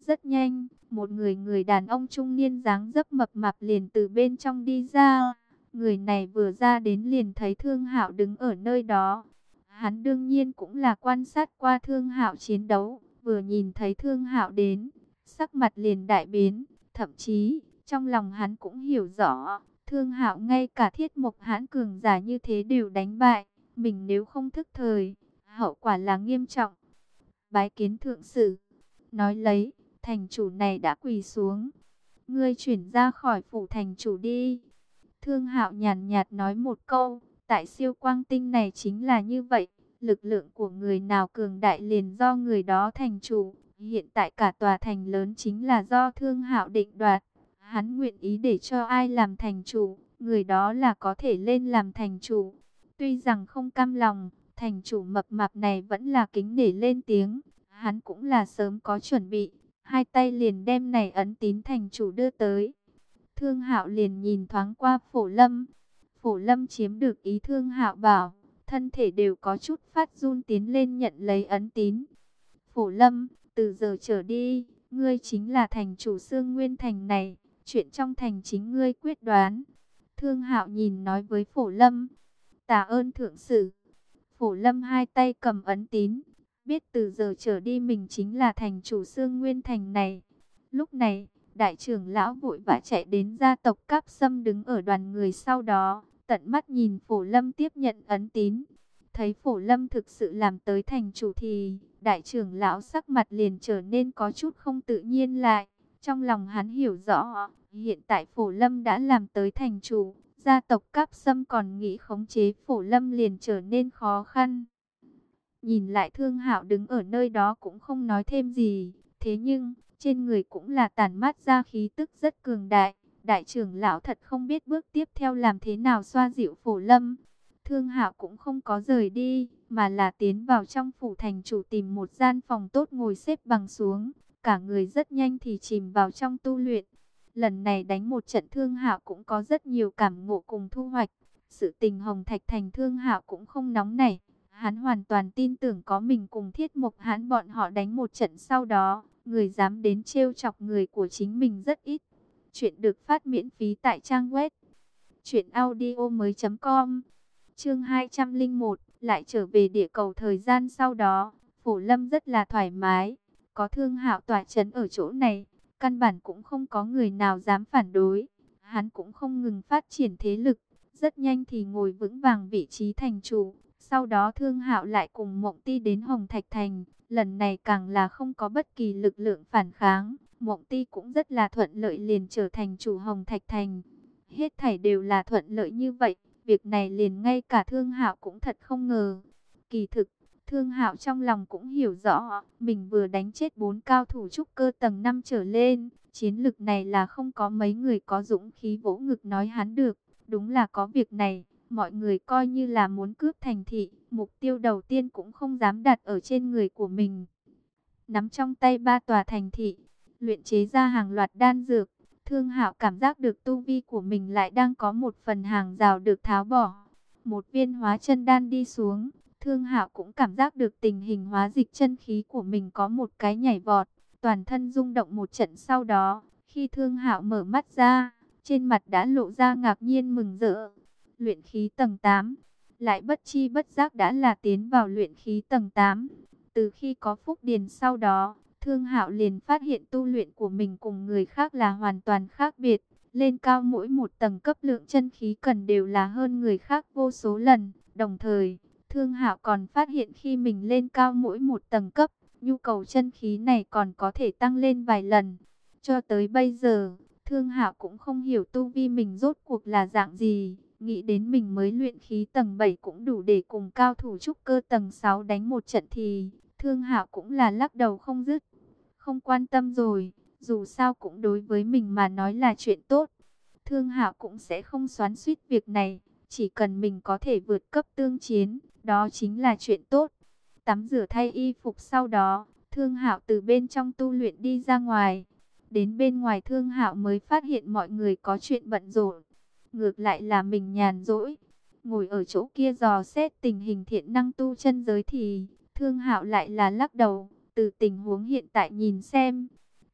Rất nhanh, một người đàn ông trung niên dáng dấp mập mạp liền từ bên trong đi ra. Người này vừa ra đến liền thấy Thương Hạo đứng ở nơi đó. Hắn đương nhiên cũng là quan sát qua Thương Hạo chiến đấu, vừa nhìn thấy Thương Hạo đến, sắc mặt liền đại biến, thậm chí trong lòng hắn cũng hiểu rõ, Thương Hạo ngay cả Thiết Mộc Hãn cường giả như thế đều đánh bại, mình nếu không thức thời, hậu quả là nghiêm trọng. Bái kiến thượng sử, nói lấy, thành chủ này đã quỳ xuống. Ngươi chuyển ra khỏi phủ thành chủ đi. Thương Hạo nhàn nhạt nói một câu, tại siêu quang tinh này chính là như vậy, lực lượng của người nào cường đại liền do người đó thành chủ. Hiện tại cả tòa thành lớn chính là do Thương Hạo định đoạt. Hắn nguyện ý để cho ai làm thành chủ, người đó là có thể lên làm thành chủ. Tuy rằng không cam lòng, thành chủ mập mạp này vẫn là kính nể lên tiếng. Hắn cũng là sớm có chuẩn bị, hai tay liền đem này ấn tín thành chủ đưa tới. Thương Hạo liền nhìn thoáng qua Phổ Lâm. Phổ Lâm chiếm được ý Thương Hạo bảo, thân thể đều có chút phát run tiến lên nhận lấy ấn tín. Phổ Lâm, từ giờ trở đi, ngươi chính là thành chủ Xương Nguyên Thành này, chuyện trong thành chính ngươi quyết đoán. Thương Hạo nhìn nói với Phổ Lâm, tạ ơn thượng sử. Phổ Lâm hai tay cầm ấn tín, biết từ giờ trở đi mình chính là thành chủ Xương Nguyên Thành này. Lúc này, đại trưởng lão vội vã chạy đến gia tộc Cáp Sâm đứng ở đoàn người sau đó, tận mắt nhìn Phổ Lâm tiếp nhận ấn tín. Thấy Phổ Lâm thực sự làm tới thành chủ thì, đại trưởng lão sắc mặt liền trở nên có chút không tự nhiên lại. Trong lòng hắn hiểu rõ, hiện tại Phổ Lâm đã làm tới thành chủ, gia tộc Cáp Sâm còn nghĩ khống chế Phổ Lâm liền trở nên khó khăn. Nhìn lại Thương Hạo đứng ở nơi đó cũng không nói thêm gì, thế nhưng trên người cũng là tản mát ra khí tức rất cường đại. Đại trưởng lão thật không biết bước tiếp theo làm thế nào xoa dịu Phổ Lâm. Thương Hạo cũng không có rời đi, mà là tiến vào trong phủ thành chủ tìm một gian phòng tốt ngồi xếp bằng xuống. Cả người rất nhanh thì chìm vào trong tu luyện. Lần này đánh một trận Thương Hạo cũng có rất nhiều cảm ngộ cùng thu hoạch. Sự tình Hồng Thạch Thành Thương Hạo cũng không nóng nảy. Hắn hoàn toàn tin tưởng có mình cùng Thiết Mộc Hãn bọn họ đánh một trận sau đó, người dám đến trêu chọc người của chính mình rất ít. Chuyện được phát miễn phí tại trang web truyệnaudiomoi.com. Chương 201, lại trở về địa cầu thời gian sau đó, Phổ Lâm rất là thoải mái, có Thương Hạo tỏa chấn ở chỗ này, căn bản cũng không có người nào dám phản đối. Hắn cũng không ngừng phát triển thế lực, rất nhanh thì ngồi vững vàng vị trí thành chủ. Sau đó Thương Hạo lại cùng Mộng Ti đến Hồng Thạch Thành, lần này càng là không có bất kỳ lực lượng phản kháng, Mộng Ti cũng rất là thuận lợi liền trở thành chủ Hồng Thạch Thành. Hết thảy đều là thuận lợi như vậy, việc này liền ngay cả Thương Hạo cũng thật không ngờ. Kỳ thực, Thương Hạo trong lòng cũng hiểu rõ, mình vừa đánh chết 4 cao thủ trúc cơ tầng 5 trở lên, chiến lực này là không có mấy người có dũng khí vỗ ngực nói hắn được. Đúng là có việc này, mọi người coi như là muốn cướp thành thị, mục tiêu đầu tiên cũng không dám đặt ở trên người của mình. Nắm trong tay 3 tòa thành thị, luyện chế ra hàng loạt đan dược, Thương Hạo cảm giác được tu vi của mình lại đang có một phần hàng rào được tháo bỏ. Một viên hóa chân đan đi xuống, Thương Hạo cũng cảm giác được tình hình hóa dịch chân khí của mình có một cái nhảy vọt, toàn thân rung động một trận sau đó, khi Thương Hạo mở mắt ra, trên mặt đã lộ ra ngạc nhiên mừng rỡ. Luyện khí tầng 8, lại bất chi bất giác đã là tiến vào luyện khí tầng 8. Từ khi có Phúc Điền sau đó, Thương Hạo liền phát hiện tu luyện của mình cùng người khác là hoàn toàn khác biệt. Lên cao mỗi một tầng cấp lượng chân khí cần đều là hơn người khác vô số lần. Đồng thời, Thương Hạo còn phát hiện khi mình lên cao mỗi một tầng cấp, nhu cầu chân khí này còn có thể tăng lên vài lần. Cho tới bây giờ, Thương Hạo cũng không hiểu tu vi mình rốt cuộc là dạng gì. Nghĩ đến mình mới luyện khí tầng 7 cũng đủ để cùng cao thủ trúc cơ tầng 6 đánh một trận thì Thương Hạo cũng là lắc đầu không dứt. Không quan tâm rồi, dù sao cũng đối với mình mà nói là chuyện tốt. Thương Hạo cũng sẽ không xoắn xuýt việc này, chỉ cần mình có thể vượt cấp tương chiến, đó chính là chuyện tốt. Tắm rửa thay y phục sau đó, Thương Hạo từ bên trong tu luyện đi ra ngoài. Đến bên ngoài Thương Hạo mới phát hiện mọi người có chuyện bận rộn. Ngược lại là mình nhàn rỗi, ngồi ở chỗ kia dò xét tình hình thiện năng tu chân giới thì Thương Hạo lại là lắc đầu, từ tình huống hiện tại nhìn xem,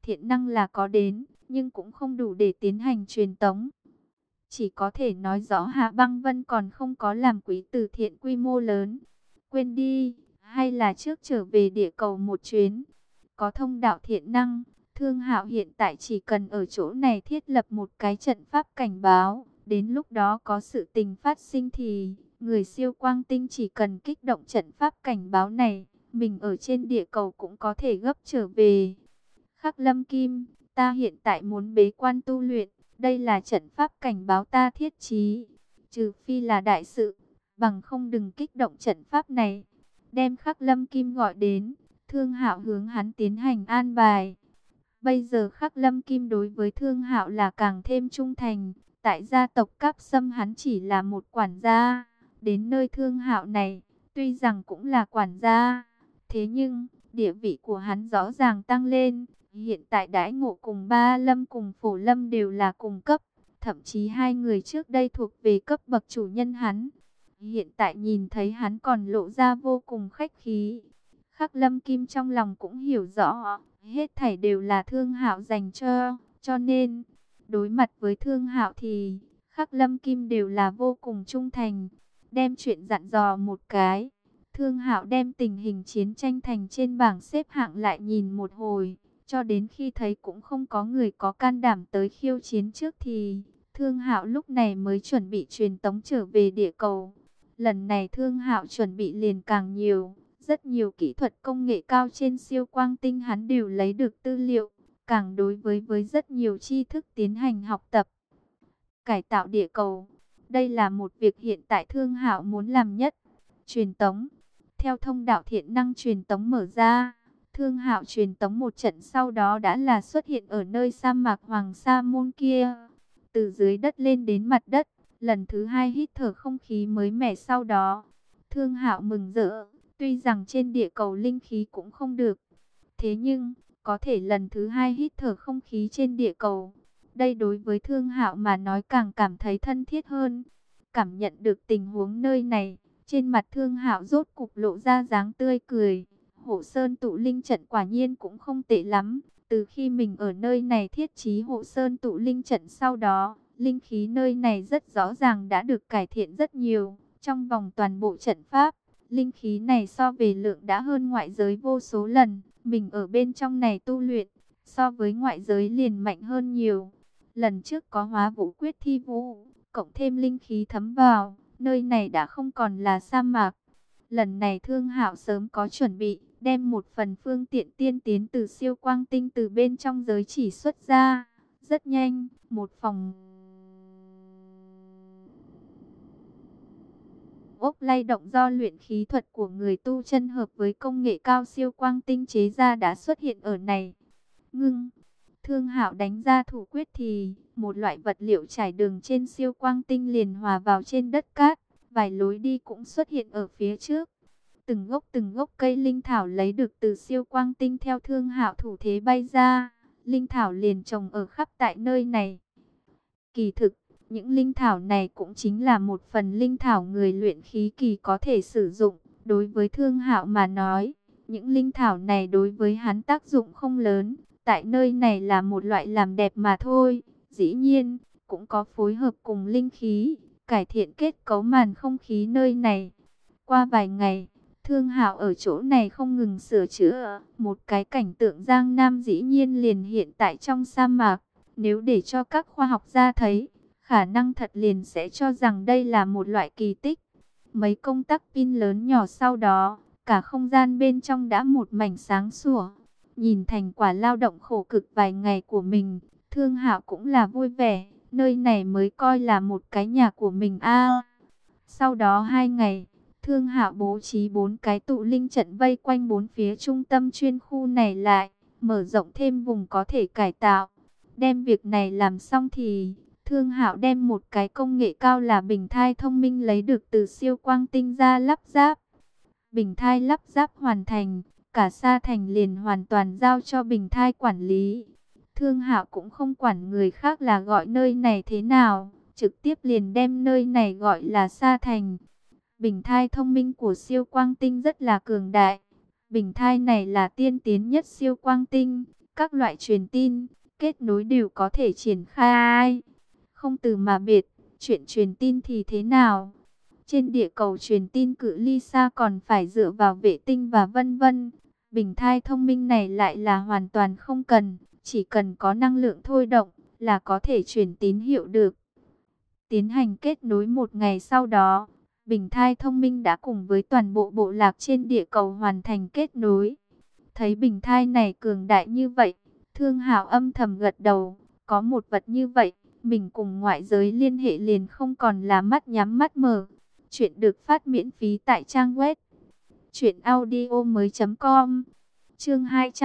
Thiện năng là có đến, nhưng cũng không đủ để tiến hành truyền tống. Chỉ có thể nói rõ Hạ Băng Vân còn không có làm quỹ từ thiện quy mô lớn. Quên đi, hay là trước trở về địa cầu một chuyến. Có thông đạo thiện năng, Thương Hạo hiện tại chỉ cần ở chỗ này thiết lập một cái trận pháp cảnh báo. Đến lúc đó có sự tình phát sinh thì người siêu quang tinh chỉ cần kích động trận pháp cảnh báo này, mình ở trên địa cầu cũng có thể gấp trở về. Khắc Lâm Kim, ta hiện tại muốn bế quan tu luyện, đây là trận pháp cảnh báo ta thiết trí. Trừ phi là đại sự, bằng không đừng kích động trận pháp này. Đem Khắc Lâm Kim gọi đến, Thương Hạo hướng hắn tiến hành an bài. Bây giờ Khắc Lâm Kim đối với Thương Hạo là càng thêm trung thành. Tại gia tộc Cáp Sâm hắn chỉ là một quản gia. Đến nơi Thương Hạo này, tuy rằng cũng là quản gia, thế nhưng địa vị của hắn rõ ràng tăng lên. Hiện tại đãi ngộ cùng Ba Lâm cùng Phổ Lâm đều là cùng cấp. Thậm chí hai người trước đây thuộc về cấp bậc chủ nhân hắn. Hiện tại nhìn thấy hắn còn lộ ra vô cùng khách khí. Khắc Lâm Kim trong lòng cũng hiểu rõ, hết thảy đều là Thương Hạo dành cho nên đối mặt với Thương Hạo thì Khắc Lâm Kim đều là vô cùng trung thành. Đem chuyện dặn dò một cái, Thương Hạo đem tình hình chiến tranh thành trên bảng xếp hạng lại nhìn một hồi, cho đến khi thấy cũng không có người có can đảm tới khiêu chiến trước thì Thương Hạo lúc này mới chuẩn bị truyền tống trở về địa cầu. Lần này Thương Hạo chuẩn bị liền càng nhiều, rất nhiều kỹ thuật công nghệ cao trên siêu quang tinh hắn đều lấy được tư liệu, càng đối với rất nhiều tri thức tiến hành học tập. Cải tạo địa cầu, đây là một việc hiện tại Thương Hạo muốn làm nhất. Truyền tống, theo thông đạo thiện năng truyền tống mở ra, Thương Hạo truyền tống một trận sau đó đã là xuất hiện ở nơi sa mạc Hoàng Sa Môn kia. Từ dưới đất lên đến mặt đất, lần thứ hai hít thở không khí mới mẻ sau đó. Thương Hạo mừng rỡ, tuy rằng trên địa cầu linh khí cũng không được. Thế nhưng, có thể lần thứ hai hít thở không khí trên địa cầu. Đây đối với Thương Hạo mà nói càng cảm thấy thân thiết hơn. Cảm nhận được tình huống nơi này, trên mặt Thương Hạo rốt cục lộ ra dáng tươi cười. Hộ Sơn tụ linh trận quả nhiên cũng không tệ lắm. Từ khi mình ở nơi này thiết trí Hộ Sơn tụ linh trận sau đó, linh khí nơi này rất rõ ràng đã được cải thiện rất nhiều. Trong vòng toàn bộ trận pháp, linh khí này so về lượng đã hơn ngoại giới vô số lần. Mình ở bên trong này tu luyện, so với ngoại giới liền mạnh hơn nhiều. Lần trước có hóa vũ quyết thi vũ, cộng thêm linh khí thấm vào, nơi này đã không còn là sa mạc. Lần này Thương Hạo sớm có chuẩn bị, đem một phần phương tiện tiên tiến từ siêu quang tinh từ bên trong giới chỉ xuất ra. Rất nhanh, một phòng ốc lay động do luyện khí thuật của người tu chân hợp với công nghệ cao siêu quang tinh chế ra đã xuất hiện ở này. Ngưng, Thương Hạo đánh ra thủ quyết thì một loại vật liệu trải đường trên siêu quang tinh liền hòa vào trên đất cát, vài lối đi cũng xuất hiện ở phía trước. Từng gốc cây linh thảo lấy được từ siêu quang tinh theo Thương Hạo thủ thế bay ra, linh thảo liền trồng ở khắp tại nơi này. Kỳ thực, những linh thảo này cũng chính là một phần linh thảo người luyện khí kỳ có thể sử dụng. Đối với Thương Hạo mà nói, những linh thảo này đối với hắn tác dụng không lớn. Tại nơi này là một loại làm đẹp mà thôi. Dĩ nhiên, cũng có phối hợp cùng linh khí, cải thiện kết cấu màn không khí nơi này. Qua vài ngày, Thương Hạo ở chỗ này không ngừng sửa chữa. Một cái cảnh tượng Giang Nam dĩ nhiên liền hiện tại trong sa mạc. Nếu để cho các khoa học gia thấy, khả năng thật liền sẽ cho rằng đây là một loại kỳ tích. Mấy công tắc pin lớn nhỏ sau đó, cả không gian bên trong đã một mảnh sáng sủa. Nhìn thành quả lao động khổ cực vài ngày của mình, Thương Hạo cũng là vui vẻ, nơi này mới coi là một cái nhà của mình a. Sau đó 2 ngày, Thương Hạo bố trí 4 cái tụ linh trận vây quanh 4 phía trung tâm chuyên khu này lại, mở rộng thêm vùng có thể cải tạo. Đem việc này làm xong thì Thương Hạo đem một cái công nghệ cao là bình thai thông minh lấy được từ siêu quang tinh ra lắp ráp. Bình thai lắp ráp hoàn thành, cả Sa Thành liền hoàn toàn giao cho Bình Thai quản lý. Thương Hạo cũng không quản người khác là gọi nơi này thế nào, trực tiếp liền đem nơi này gọi là Sa Thành. Bình Thai thông minh của siêu quang tinh rất là cường đại. Bình Thai này là tiên tiến nhất siêu quang tinh. các loại truyền tin, kết nối đều có thể triển khai. Không từ mà biệt, chuyện truyền tin thì thế nào? Trên địa cầu truyền tin cự ly xa còn phải dựa vào vệ tinh và vân vân. Bình thai thông minh này lại là hoàn toàn không cần, chỉ cần có năng lượng thôi động là có thể truyền tín hiệu được. Tiến hành kết nối một ngày sau đó, bình thai thông minh đã cùng với toàn bộ bộ lạc trên địa cầu hoàn thành kết nối. Thấy bình thai này cường đại như vậy, Thương Hạo âm thầm gật đầu, có một vật như vậy, mình cùng ngoại giới liên hệ liền không còn là mắt nhắm mắt mở. Chuyện được phát miễn phí tại trang web truyệnaudiomoi.com. Chương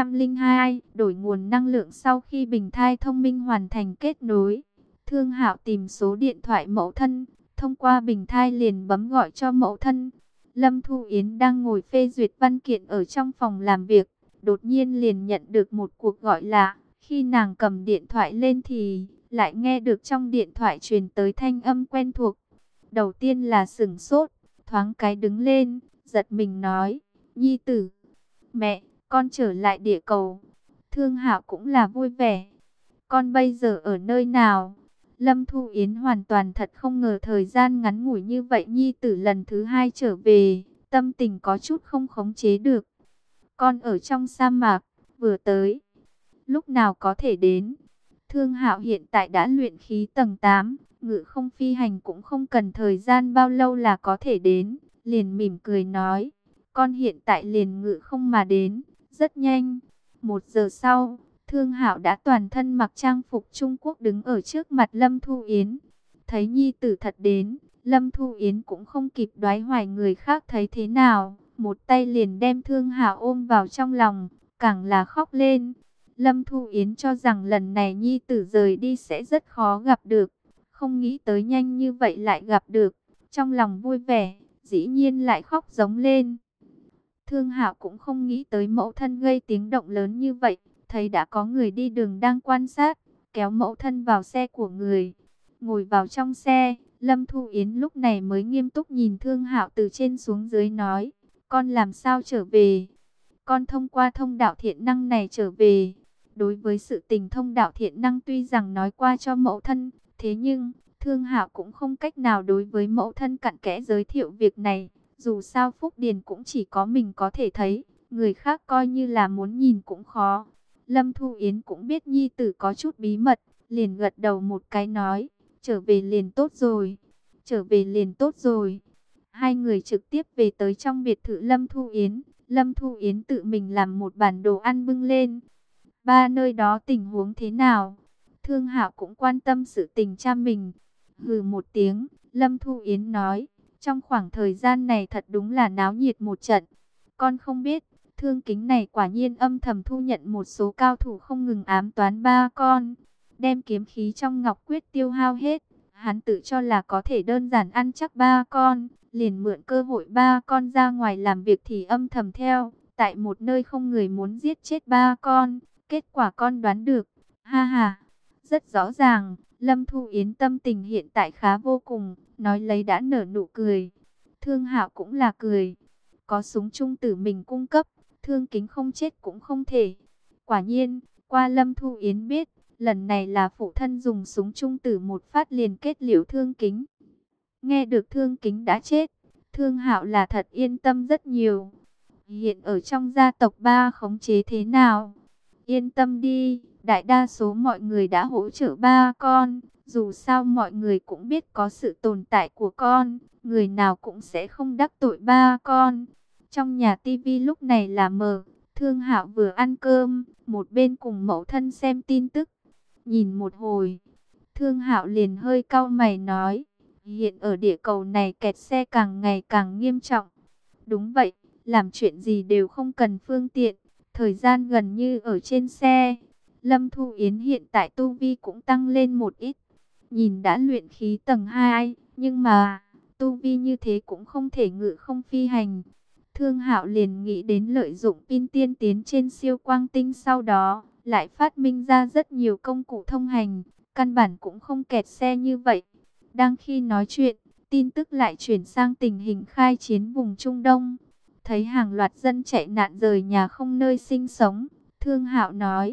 202, đổi nguồn năng lượng. Sau khi bình thai thông minh hoàn thành kết nối, Thương Hạo tìm số điện thoại mẫu thân, thông qua bình thai liền bấm gọi cho mẫu thân. Lâm Thu Yến đang ngồi phê duyệt văn kiện ở trong phòng làm việc, đột nhiên liền nhận được một cuộc gọi lạ. Khi nàng cầm điện thoại lên thì lại nghe được trong điện thoại truyền tới thanh âm quen thuộc. Đầu tiên là sửng sốt, thoáng cái đứng lên, giật mình nói: "Nhi tử." "Mẹ, con trở lại địa cầu." Thương Hạo cũng là vui vẻ. "Con bây giờ ở nơi nào?" Lâm Thu Yến hoàn toàn thật không ngờ thời gian ngắn ngủi như vậy nhi tử lần thứ hai trở về, tâm tình có chút không khống chế được. "Con ở trong sa mạc, vừa tới." "Lúc nào có thể đến?" Thương Hạo hiện tại đã luyện khí tầng 8, ngự không phi hành cũng không cần thời gian bao lâu là có thể đến, liền mỉm cười nói: "Con hiện tại liền ngự không mà đến, rất nhanh." 1 giờ sau, Thương Hạo đã toàn thân mặc trang phục Trung Quốc đứng ở trước mặt Lâm Thu Yến. Thấy nhi tử thật đến, Lâm Thu Yến cũng không kịp đoái hoài người khác thấy thế nào, một tay liền đem Thương Hạo ôm vào trong lòng, càng là khóc lên. Lâm Thu Yến cho rằng lần này nhi tử rời đi sẽ rất khó gặp được, không nghĩ tới nhanh như vậy lại gặp được, trong lòng vui vẻ, dĩ nhiên lại khóc giống lên. Thương Hạo cũng không nghĩ tới mẫu thân gây tiếng động lớn như vậy, thấy đã có người đi đường đang quan sát, kéo mẫu thân vào xe của người. Ngồi vào trong xe, Lâm Thu Yến lúc này mới nghiêm túc nhìn Thương Hạo từ trên xuống dưới nói: "Con làm sao trở về?" "Con thông qua thông đạo thiện năng này trở về." Đối với sự tình thông đạo thiện năng tuy rằng nói qua cho mẫu thân, thế nhưng Thương Hạo cũng không cách nào đối với mẫu thân cặn kẽ giới thiệu việc này. Dù sao Phúc Điền cũng chỉ có mình có thể thấy, người khác coi như là muốn nhìn cũng khó. Lâm Thu Yến cũng biết nhi tử có chút bí mật, liền gật đầu một cái nói: "Trở về liền tốt rồi, trở về liền tốt rồi." Hai người trực tiếp về tới trong biệt thự Lâm Thu Yến. Lâm Thu Yến tự mình làm một bản đồ ăn bưng lên. "Ba, nơi đó tình huống thế nào?" Thương Hạo cũng quan tâm sự tình cha mình. Hừ một tiếng, Lâm Thu Yến nói: "Trong khoảng thời gian này thật đúng là náo nhiệt một trận. Con không biết, Thương Kính này quả nhiên âm thầm thu nhận một số cao thủ không ngừng ám toán ba con, đem kiếm khí trong Ngọc Quyết tiêu hao hết. Hắn tự cho là có thể đơn giản ăn chắc ba con, liền mượn cơ hội ba con ra ngoài làm việc thì âm thầm theo, tại một nơi không người muốn giết chết ba con. Kết quả con đoán được." "Ha ha, rất rõ ràng." Lâm Thu Yến tâm tình hiện tại khá vô cùng, nói lấy đã nở nụ cười. Thương Hạo cũng là cười. Có súng trung tử mình cung cấp, Thương Kính không chết cũng không thể. Quả nhiên, qua Lâm Thu Yến biết, lần này là phụ thân dùng súng trung tử một phát liền kết liễu Thương Kính. Nghe được Thương Kính đã chết, Thương Hạo là thật yên tâm rất nhiều. Hiện ở trong gia tộc ba khống chế thế nào? Yên tâm đi, đại đa số mọi người đã hỗ trợ ba con. Dù sao mọi người cũng biết có sự tồn tại của con, người nào cũng sẽ không đắc tội ba con. Trong nhà tivi lúc này là mở, Thương Hạo vừa ăn cơm, một bên cùng mẫu thân xem tin tức. Nhìn một hồi, Thương Hạo liền hơi cau mày nói: "Hiện ở địa cầu này kẹt xe càng ngày càng nghiêm trọng." "Đúng vậy, làm chuyện gì đều không cần phương tiện, thời gian gần như ở trên xe." Lâm Thu Yến hiện tại tu vi cũng tăng lên một ít, nhìn đã luyện khí tầng 2, nhưng mà tu vi như thế cũng không thể ngự không phi hành. Thương Hạo liền nghĩ đến lợi dụng pin tiên tiến trên siêu quang tinh, sau đó lại phát minh ra rất nhiều công cụ thông hành, căn bản cũng không kẹt xe như vậy. Đang khi nói chuyện, tin tức lại chuyển sang tình hình khai chiến vùng Trung Đông. Thấy hàng loạt dân chạy nạn rời nhà không nơi sinh sống, Thương Hạo nói: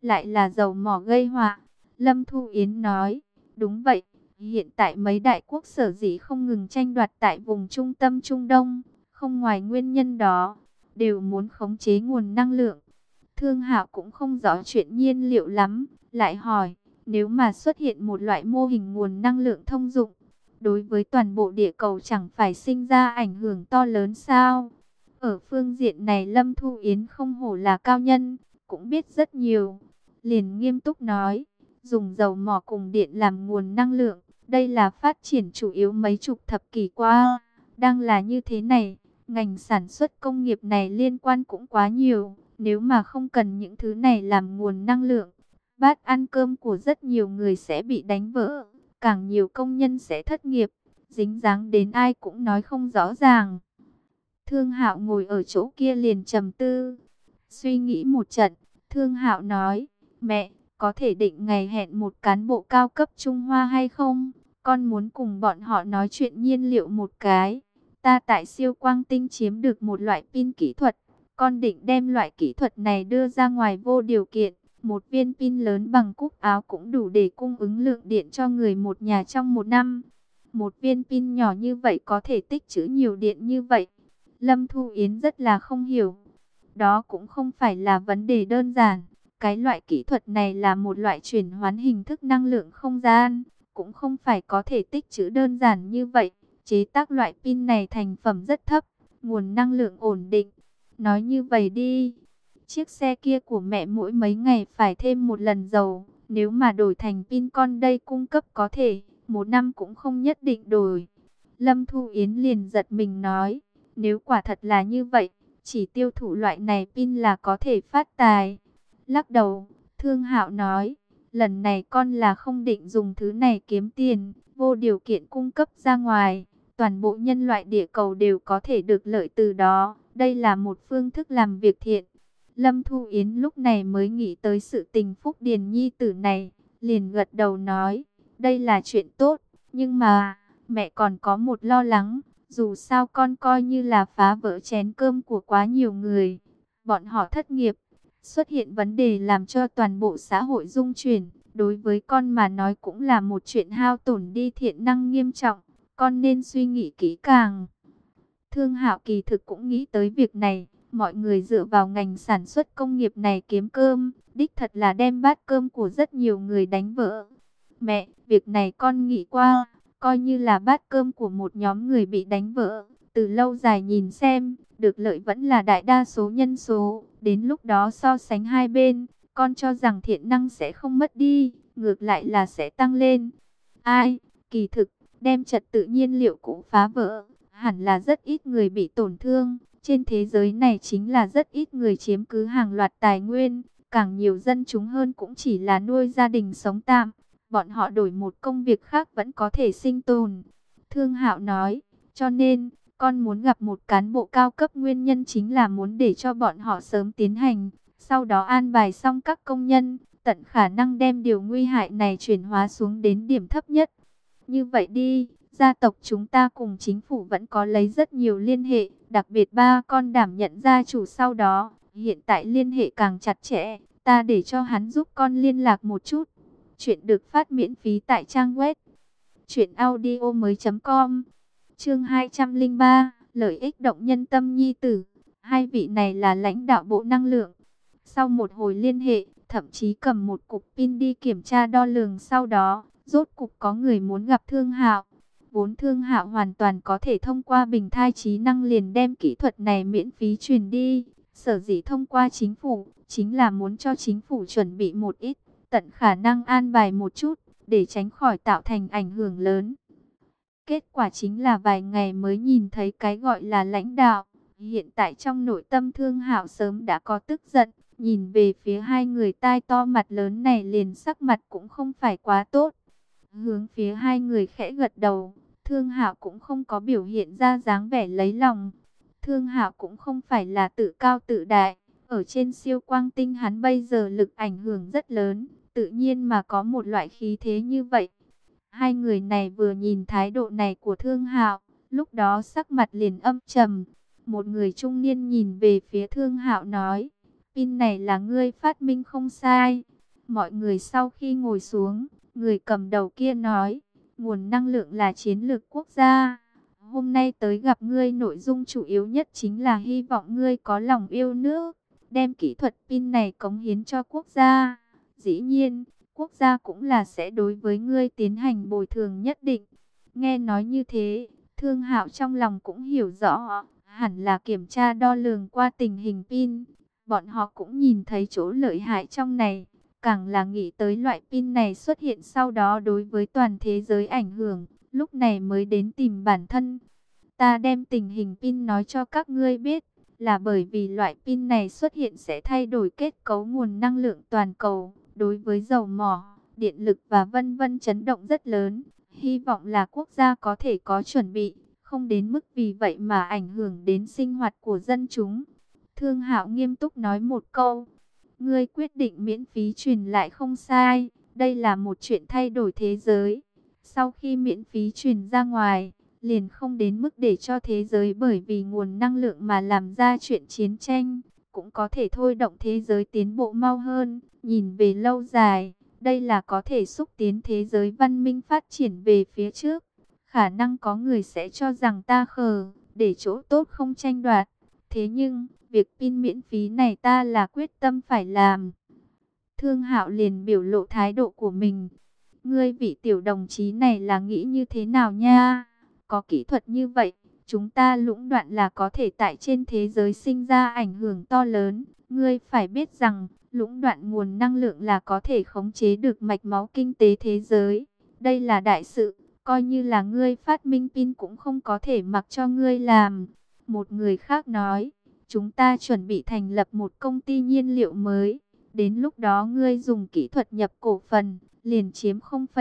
lại là dầu mỏ gây họa. Lâm Thu Yến nói, đúng vậy, hiện tại mấy đại quốc sở dĩ không ngừng tranh đoạt tại vùng trung tâm Trung Đông, không ngoài nguyên nhân đó, đều muốn khống chế nguồn năng lượng. Thương Hạo cũng không rõ chuyện nhiên liệu lắm, lại hỏi, nếu mà xuất hiện một loại mô hình nguồn năng lượng thông dụng, đối với toàn bộ địa cầu chẳng phải sinh ra ảnh hưởng to lớn sao? Ở phương diện này Lâm Thu Yến không hổ là cao nhân, cũng biết rất nhiều. Liền nghiêm túc nói, dùng dầu mỏ cùng điện làm nguồn năng lượng, đây là phát triển chủ yếu mấy chục thập kỷ qua, đang là như thế này. Ngành sản xuất công nghiệp này liên quan cũng quá nhiều, nếu mà không cần những thứ này làm nguồn năng lượng, bát ăn cơm của rất nhiều người sẽ bị đánh vỡ, càng nhiều công nhân sẽ thất nghiệp, dính dáng đến ai cũng nói không rõ ràng. Thương Hạo ngồi ở chỗ kia liền trầm tư, suy nghĩ một trận. Thương Hạo nói, mẹ, có thể định ngày hẹn một cán bộ cao cấp Trung Hoa hay không? Con muốn cùng bọn họ nói chuyện nhiên liệu một cái. Ta tại siêu quang tinh chiếm được một loại pin kỹ thuật. Con định đem loại kỹ thuật này đưa ra ngoài vô điều kiện. Một viên pin lớn bằng cúc áo cũng đủ để cung ứng lượng điện cho người một nhà trong một năm. Một viên pin nhỏ như vậy có thể tích trữ nhiều điện như vậy. Lâm Thu Yến rất là không hiểu. Đó cũng không phải là vấn đề đơn giản. Cái loại kỹ thuật này là một loại chuyển hoán hình thức năng lượng không gian. Cũng không phải có thể tích trữ đơn giản như vậy. Chế tác loại pin này thành phẩm rất thấp. Nguồn năng lượng ổn định. Nói như vậy đi. Chiếc xe kia của mẹ mỗi mấy ngày phải thêm một lần dầu. Nếu mà đổi thành pin con đây cung cấp có thể. Một năm cũng không nhất định đổi. Lâm Thu Yến liền giật mình nói. Nếu quả thật là như vậy, chỉ tiêu thụ loại này pin là có thể phát tài. Lắc đầu, Thương Hạo nói, lần này con là không định dùng thứ này kiếm tiền, vô điều kiện cung cấp ra ngoài. Toàn bộ nhân loại địa cầu đều có thể được lợi từ đó. Đây là một phương thức làm việc thiện. Lâm Thu Yến lúc này mới nghĩ tới sự tình phúc điền nhi tử này. Liền gật đầu nói, đây là chuyện tốt. Nhưng mà, mẹ còn có một lo lắng. Dù sao con coi như là phá vỡ chén cơm của quá nhiều người. Bọn họ thất nghiệp, xuất hiện vấn đề làm cho toàn bộ xã hội rung chuyển. Đối với con mà nói cũng là một chuyện hao tổn đi thiện năng nghiêm trọng. Con nên suy nghĩ kỹ càng. Thương Hạo kỳ thực cũng nghĩ tới việc này. Mọi người dựa vào ngành sản xuất công nghiệp này kiếm cơm. Đích thật là đem bát cơm của rất nhiều người đánh vỡ. Mẹ, việc này con nghĩ qua. Coi như là bát cơm của một nhóm người bị đánh vỡ. Từ lâu dài nhìn xem, được lợi vẫn là đại đa số nhân số. Đến lúc đó so sánh hai bên, con cho rằng thiện năng sẽ không mất đi, ngược lại là sẽ tăng lên. Ai, kỳ thực, đem trật tự nhiên liệu cũ phá vỡ, hẳn là rất ít người bị tổn thương. Trên thế giới này chính là rất ít người chiếm cứ hàng loạt tài nguyên, càng nhiều dân chúng hơn cũng chỉ là nuôi gia đình sống tạm. Bọn họ đổi một công việc khác vẫn có thể sinh tồn. Thương Hạo nói, cho nên, con muốn gặp một cán bộ cao cấp nguyên nhân chính là muốn để cho bọn họ sớm tiến hành. Sau đó an bài xong các công nhân, tận khả năng đem điều nguy hại này chuyển hóa xuống đến điểm thấp nhất. Như vậy đi, gia tộc chúng ta cùng chính phủ vẫn có lấy rất nhiều liên hệ, đặc biệt ba con đảm nhận gia chủ sau đó. Hiện tại liên hệ càng chặt chẽ, ta để cho hắn giúp con liên lạc một chút. Chuyện được phát miễn phí tại trang web truyệnaudiomoi.com. Chương 203, lợi ích động nhân tâm nhi tử. Hai vị này là lãnh đạo Bộ Năng lượng. Sau một hồi liên hệ, thậm chí cầm một cục pin đi kiểm tra đo lường, sau đó, rốt cục có người muốn gặp Thương Hạo. Vốn Thương Hạo hoàn toàn có thể thông qua bình thai trí năng liền đem kỹ thuật này miễn phí truyền đi. Sở dĩ thông qua chính phủ, chính là muốn cho chính phủ chuẩn bị một ít, tận khả năng an bài một chút, để tránh khỏi tạo thành ảnh hưởng lớn. Kết quả chính là vài ngày mới nhìn thấy cái gọi là lãnh đạo. Hiện tại trong nội tâm Thương Hạo sớm đã có tức giận, nhìn về phía hai người tai to mặt lớn này liền sắc mặt cũng không phải quá tốt. Hướng phía hai người khẽ gật đầu, Thương Hạo cũng không có biểu hiện ra dáng vẻ lấy lòng. Thương Hạo cũng không phải là tự cao tự đại, ở trên siêu quang tinh hắn bây giờ lực ảnh hưởng rất lớn, tự nhiên mà có một loại khí thế như vậy. Hai người này vừa nhìn thái độ này của Thương Hạo, lúc đó sắc mặt liền âm trầm. Một người trung niên nhìn về phía Thương Hạo nói, pin này là ngươi phát minh không sai, Mọi người sau khi ngồi xuống, người cầm đầu kia nói, nguồn năng lượng là chiến lược quốc gia. Hôm nay tới gặp ngươi, nội dung chủ yếu nhất chính là hy vọng ngươi có lòng yêu nước, đem kỹ thuật pin này cống hiến cho quốc gia. Dĩ nhiên, quốc gia cũng là sẽ đối với ngươi tiến hành bồi thường nhất định. Nghe nói như thế, Thương Hạo trong lòng cũng hiểu rõ, hẳn là kiểm tra đo lường qua tình hình pin. Bọn họ cũng nhìn thấy chỗ lợi hại trong này, càng là nghĩ tới loại pin này xuất hiện sau đó đối với toàn thế giới ảnh hưởng, lúc này mới đến tìm bản thân. Ta đem tình hình pin nói cho các ngươi biết, là bởi vì loại pin này xuất hiện sẽ thay đổi kết cấu nguồn năng lượng toàn cầu, đối với dầu mỏ, điện lực và vân vân chấn động rất lớn. Hy vọng là quốc gia có thể có chuẩn bị, không đến mức vì vậy mà ảnh hưởng đến sinh hoạt của dân chúng. Thương Hạo nghiêm túc nói một câu, ngươi quyết định miễn phí truyền lại không sai, đây là một chuyện thay đổi thế giới. Sau khi miễn phí truyền ra ngoài, liền không đến mức để cho thế giới bởi vì nguồn năng lượng mà làm ra chuyện chiến tranh, cũng có thể thôi động thế giới tiến bộ mau hơn. Nhìn về lâu dài, đây là có thể xúc tiến thế giới văn minh phát triển về phía trước. Khả năng có người sẽ cho rằng ta khờ, để chỗ tốt không tranh đoạt. Thế nhưng, việc pin miễn phí này ta là quyết tâm phải làm. Thương Hạo liền biểu lộ thái độ của mình. Ngươi vị tiểu đồng chí này là nghĩ như thế nào nha? Có kỹ thuật như vậy, chúng ta lũng đoạn là có thể tại trên thế giới sinh ra ảnh hưởng to lớn. Ngươi phải biết rằng, lũng đoạn nguồn năng lượng là có thể khống chế được mạch máu kinh tế thế giới. Đây là đại sự, coi như là ngươi phát minh pin cũng không có thể mặc cho ngươi làm. Một người khác nói, chúng ta chuẩn bị thành lập một công ty nhiên liệu mới. Đến lúc đó ngươi dùng kỹ thuật nhập cổ phần, liền chiếm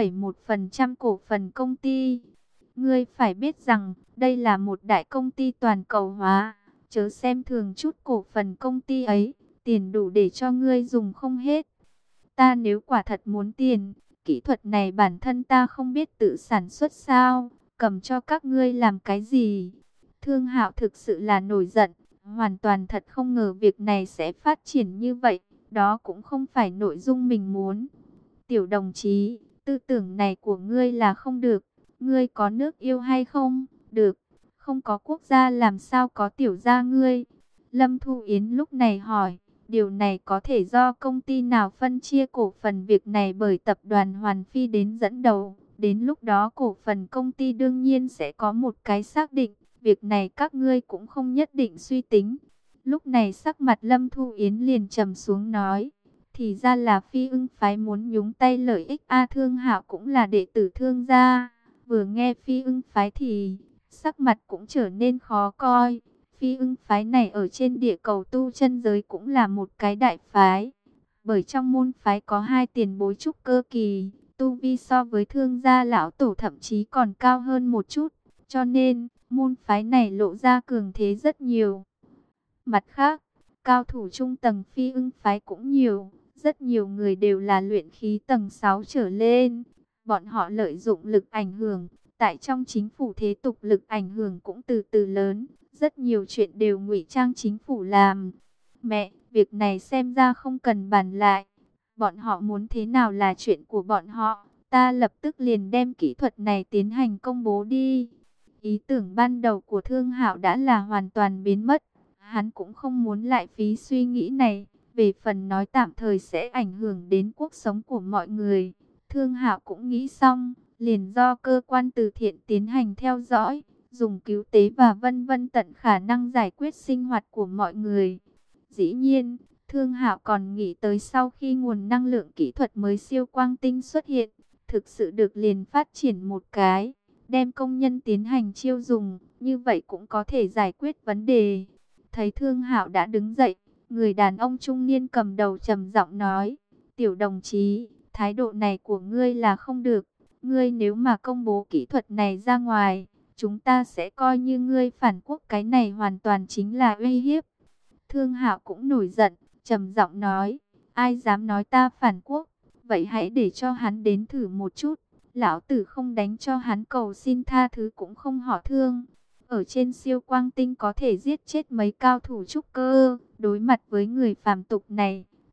0,1% cổ phần công ty. Ngươi phải biết rằng, đây là một đại công ty toàn cầu hóa, chớ xem thường chút cổ phần công ty ấy, tiền đủ để cho ngươi dùng không hết. Ta nếu quả thật muốn tiền, kỹ thuật này bản thân ta không biết tự sản xuất sao, cầm cho các ngươi làm cái gì? Thương Hạo thực sự là nổi giận, hoàn toàn thật không ngờ việc này sẽ phát triển như vậy, đó cũng không phải nội dung mình muốn. Tiểu đồng chí, tư tưởng này của ngươi là không được. Ngươi có nước yêu hay không? Được. Không có quốc gia làm sao có tiểu gia ngươi? Lâm Thu Yến lúc này hỏi. Điều này có thể do công ty nào phân chia cổ phần việc này bởi tập đoàn Hoàn Phi đến dẫn đầu. Đến lúc đó cổ phần công ty đương nhiên sẽ có một cái xác định. Việc này các ngươi cũng không nhất định suy tính. Lúc này sắc mặt Lâm Thu Yến liền trầm xuống nói. Thì ra là Phi Ưng phái muốn nhúng tay lợi ích. Thương Hạo cũng là đệ tử Thương gia. Vừa nghe Phi Ưng phái thì sắc mặt cũng trở nên khó coi. Phi Ưng phái này ở trên địa cầu tu chân giới cũng là một cái đại phái. Bởi trong môn phái có hai tiền bối trúc cơ kỳ, tu vi so với Thương gia lão tổ thậm chí còn cao hơn một chút. Cho nên, môn phái này lộ ra cường thế rất nhiều. Mặt khác, cao thủ trung tầng Phi Ưng phái cũng nhiều. Rất nhiều người đều là luyện khí tầng 6 trở lên. Bọn họ lợi dụng lực ảnh hưởng. Tại trong chính phủ thế tục lực ảnh hưởng cũng từ từ lớn. Rất nhiều chuyện đều ngụy trang chính phủ làm. Mẹ, việc này xem ra không cần bàn lại. Bọn họ muốn thế nào là chuyện của bọn họ. Ta lập tức liền đem kỹ thuật này tiến hành công bố đi. Ý tưởng ban đầu của Thương Hạo đã là hoàn toàn biến mất. Hắn cũng không muốn lại phí suy nghĩ này. Về phần nói tạm thời sẽ ảnh hưởng đến cuộc sống của mọi người. Thương Hạo cũng nghĩ xong, liền do cơ quan từ thiện tiến hành theo dõi, dùng cứu tế và vân vân tận khả năng giải quyết sinh hoạt của mọi người. Dĩ nhiên, Thương Hạo còn nghĩ tới sau khi nguồn năng lượng kỹ thuật mới siêu quang tinh xuất hiện, thực sự được liền phát triển một cái, đem công nhân tiến hành chiêu dùng, như vậy cũng có thể giải quyết vấn đề. Thấy Thương Hạo đã đứng dậy, người đàn ông trung niên cầm đầu trầm giọng nói, tiểu đồng chí, thái độ này của ngươi là không được. Ngươi nếu mà công bố kỹ thuật này ra ngoài, chúng ta sẽ coi như ngươi phản quốc, cái này hoàn toàn chính là uy hiếp. Thương Hạo cũng nổi giận, trầm giọng nói, ai dám nói ta phản quốc, vậy hãy để cho hắn đến thử một chút. Lão tử không đánh cho hắn cầu xin tha thứ cũng không họ thương. Ở trên siêu quang tinh có thể giết chết mấy cao thủ trúc cơ, đối mặt với người phàm tục này,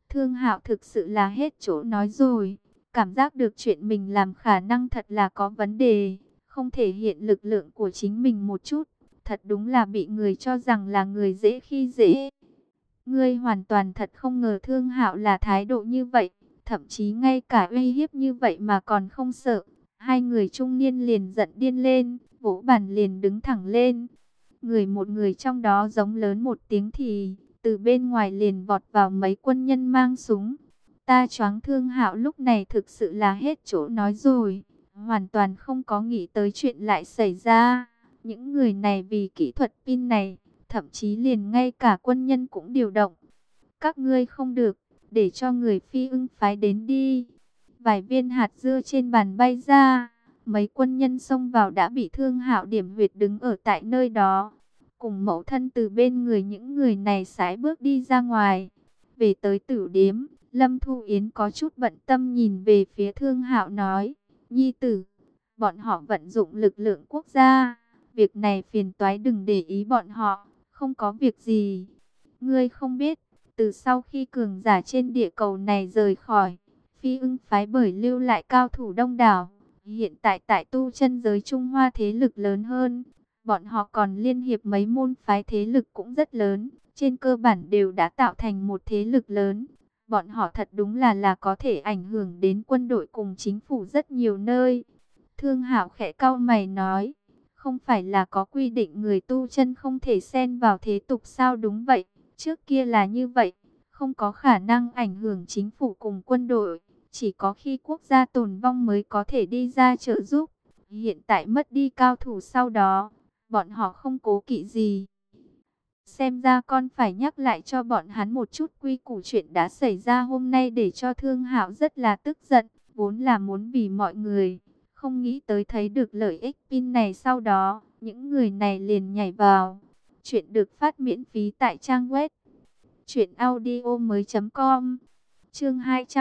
Thương Hạo thực sự là hết chỗ nói rồi. Cảm giác được chuyện mình làm khả năng thật là có vấn đề. Không thể hiện lực lượng của chính mình một chút. Thật đúng là bị người cho rằng là người dễ khi dễ. Ngươi hoàn toàn thật không ngờ Thương Hạo là thái độ như vậy. Thậm chí ngay cả uy hiếp như vậy mà còn không sợ. Hai người trung niên liền giận điên lên. Vỗ bàn liền đứng thẳng lên. Một người trong đó giống lớn một tiếng thì từ bên ngoài liền vọt vào mấy quân nhân mang súng. Ta choáng. Thương Hạo lúc này thực sự là hết chỗ nói rồi, hoàn toàn không có nghĩ tới chuyện lại xảy ra. Những người này vì kỹ thuật pin này, thậm chí liền ngay cả quân nhân cũng điều động. Các ngươi không được, để cho người Phi Ưng phái đến đi. Vài viên hạt dưa trên bàn bay ra, mấy quân nhân xông vào đã bị Thương Hạo điểm huyệt đứng ở tại nơi đó. Cùng mẫu thân từ bên người những người này sải bước đi ra ngoài. Về tới tử điếm, Lâm Thu Yến có chút bận tâm nhìn về phía Thương Hạo nói, Nhi tử, bọn họ vận dụng lực lượng quốc gia, việc này phiền toái đừng để ý bọn họ, không có việc gì. Ngươi không biết, từ sau khi cường giả trên địa cầu này rời khỏi, Phi Ưng phái bởi lưu lại cao thủ đông đảo, hiện tại tại tu chân giới Trung Hoa thế lực lớn hơn. Bọn họ còn liên hiệp mấy môn phái thế lực cũng rất lớn, trên cơ bản đều đã tạo thành một thế lực lớn. Bọn họ thật đúng là có thể ảnh hưởng đến quân đội cùng chính phủ rất nhiều nơi. Thương Hạo khẽ cau mày nói, không phải là có quy định người tu chân không thể xen vào thế tục sao? Đúng vậy, trước kia là như vậy, không có khả năng ảnh hưởng chính phủ cùng quân đội. Chỉ có khi quốc gia tồn vong mới có thể đi ra trợ giúp. Hiện tại mất đi cao thủ sau đó, bọn họ không cố kỵ gì. Xem ra con phải nhắc lại cho bọn hắn một chút quy củ chuyện đã xảy ra hôm nay, để cho Thương Hạo rất là tức giận. Vốn là muốn vì mọi người, không nghĩ tới thấy được lợi ích pin này, sau đó những người này liền nhảy vào. Chuyện được phát miễn phí tại trang web truyệnaudiomoi.com. Chương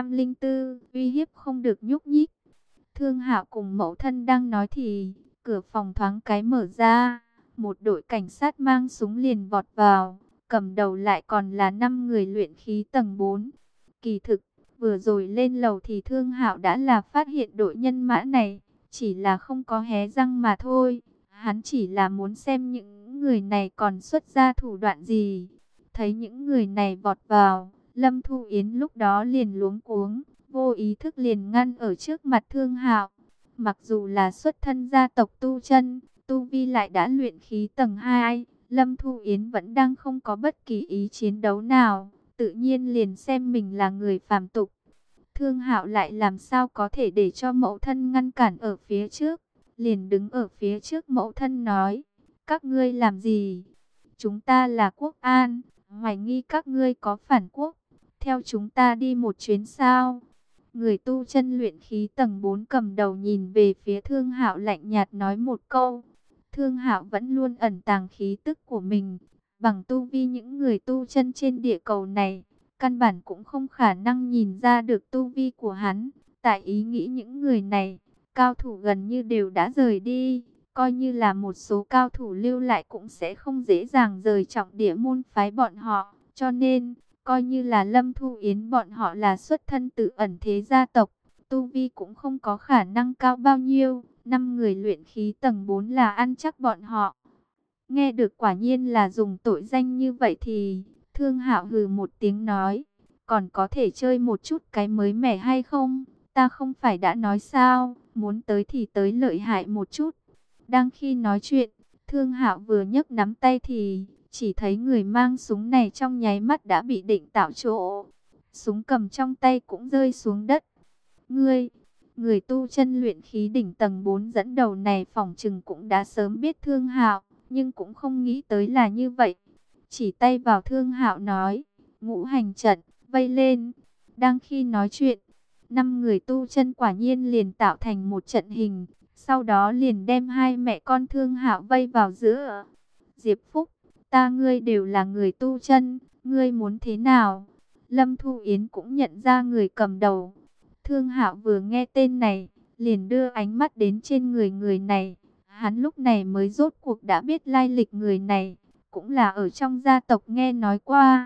204, uy hiếp không được nhúc nhích. Thương Hạo cùng mẫu thân đang nói thì cửa phòng thoáng cái mở ra, một đội cảnh sát mang súng liền vọt vào, cầm đầu lại còn là 5 người luyện khí tầng 4. Kỳ thực, vừa rồi lên lầu thì Thương Hạo đã là phát hiện đội nhân mã này, chỉ là không có hé răng mà thôi. Hắn chỉ là muốn xem những người này còn xuất ra thủ đoạn gì. Thấy những người này vọt vào, Lâm Thu Yến lúc đó liền luống cuống, vô ý thức liền ngăn ở trước mặt Thương Hạo. Mặc dù là xuất thân gia tộc tu chân, tu vi lại đã luyện khí tầng 2, Lâm Thu Yến vẫn đang không có bất kỳ ý chiến đấu nào, tự nhiên liền xem mình là người phàm tục. Thương Hạo lại làm sao có thể để cho mẫu thân ngăn cản ở phía trước, liền đứng ở phía trước mẫu thân nói, các ngươi làm gì? Chúng ta là quốc an, hoài nghi các ngươi có phản quốc, theo chúng ta đi một chuyến sao? Người tu chân luyện khí tầng 4 cầm đầu nhìn về phía Thương Hạo lạnh nhạt nói một câu. Thương Hạo vẫn luôn ẩn tàng khí tức của mình, bằng tu vi những người tu chân trên địa cầu này, căn bản cũng không khả năng nhìn ra được tu vi của hắn. Tại ý nghĩ những người này, cao thủ gần như đều đã rời đi, coi như là một số cao thủ lưu lại cũng sẽ không dễ dàng rời trọng địa môn phái bọn họ, cho nên coi như là Lâm Thu Yến bọn họ là xuất thân từ ẩn thế gia tộc, tu vi cũng không có khả năng cao bao nhiêu. 5 người luyện khí tầng 4 là ăn chắc bọn họ. Nghe được quả nhiên là dùng tội danh như vậy thì Thương Hạo hừ một tiếng nói, còn có thể chơi một chút cái mới mẻ hay không? Ta không phải đã nói sao, muốn tới thì tới lợi hại một chút. Đang khi nói chuyện, Thương Hạo vừa nhấc nắm tay thì chỉ thấy người mang súng này trong nháy mắt đã bị định tạo chỗ. Súng cầm trong tay cũng rơi xuống đất. Người tu chân luyện khí đỉnh tầng 4 dẫn đầu này phỏng chừng cũng đã sớm biết Thương Hạo, nhưng cũng không nghĩ tới là như vậy. Chỉ tay vào Thương Hạo nói, ngũ hành trận, vây lên. Đang khi nói chuyện, 5 người tu chân quả nhiên liền tạo thành một trận hình, sau đó liền đem hai mẹ con Thương Hạo vây vào giữa. Diệp Phúc, ngươi đều là người tu chân, ngươi muốn thế nào? Lâm Thu Yến cũng nhận ra người cầm đầu. Thương Hạo vừa nghe tên này, liền đưa ánh mắt đến trên người này. Hắn lúc này mới rốt cuộc đã biết lai lịch người này, cũng là ở trong gia tộc nghe nói qua.